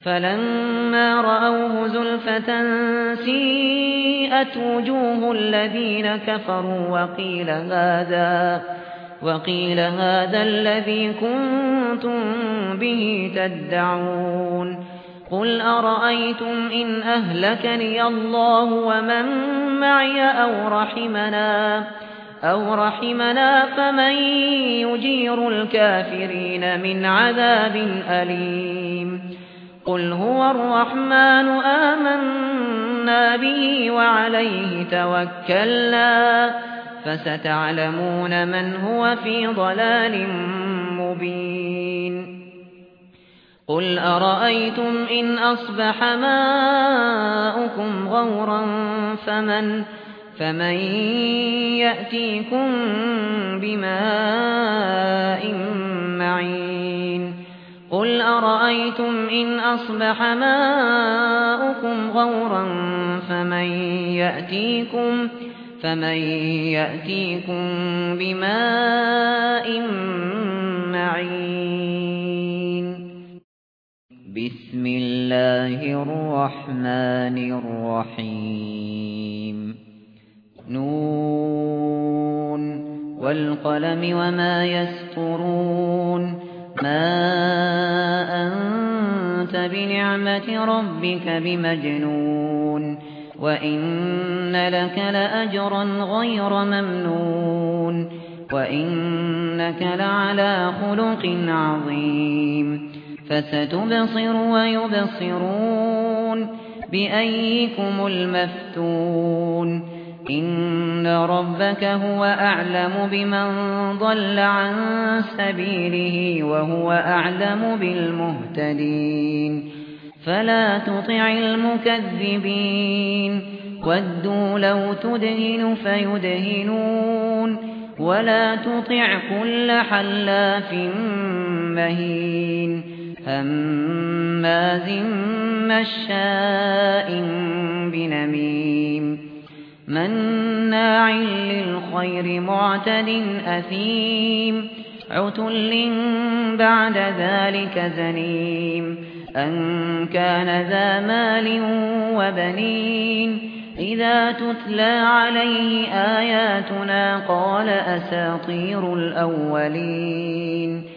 فلما رأوه زلفة سيئت وجوه الذين كفروا وقيل هذا الذي كنتم به تدعون قل أرأيتم إن أهلكني الله ومن معي أو رحمنا فمن يجير الكافرين من عذاب أليم قل هو الرحمن آمنا به وعليه توكلنا فستعلمون من هو في ضلال مبين قل أرأيتم إن أصبح ماؤكم غورا فمن يأتيكم بماء معين قل أرأيتم إن أصبح ماؤكم غورا فمن يأتيكم بماء معين بسم الله الرحمن الرحيم نون والقلم وما يسطرون ما أنت بنعمة ربك بمجنون وإن لك لأجرا غير ممنون وإنك لعلى خلق عظيم فستبصر ويبصرون بأيكم المفتون إن ربك هو أعلم بمن ضل عن سبيله وهو أعلم بالمهتدين فلا تطع المكذبين ودوا لو تدهن فيدهنون ولا تطع كل حلاف مهين هماز مشاء بنميم مناع للخير معتد أثيم عتل بعد ذلك زنيم أن كان ذا مال وبنين إذا تتلى عليه آياتنا قال أساطير الأولين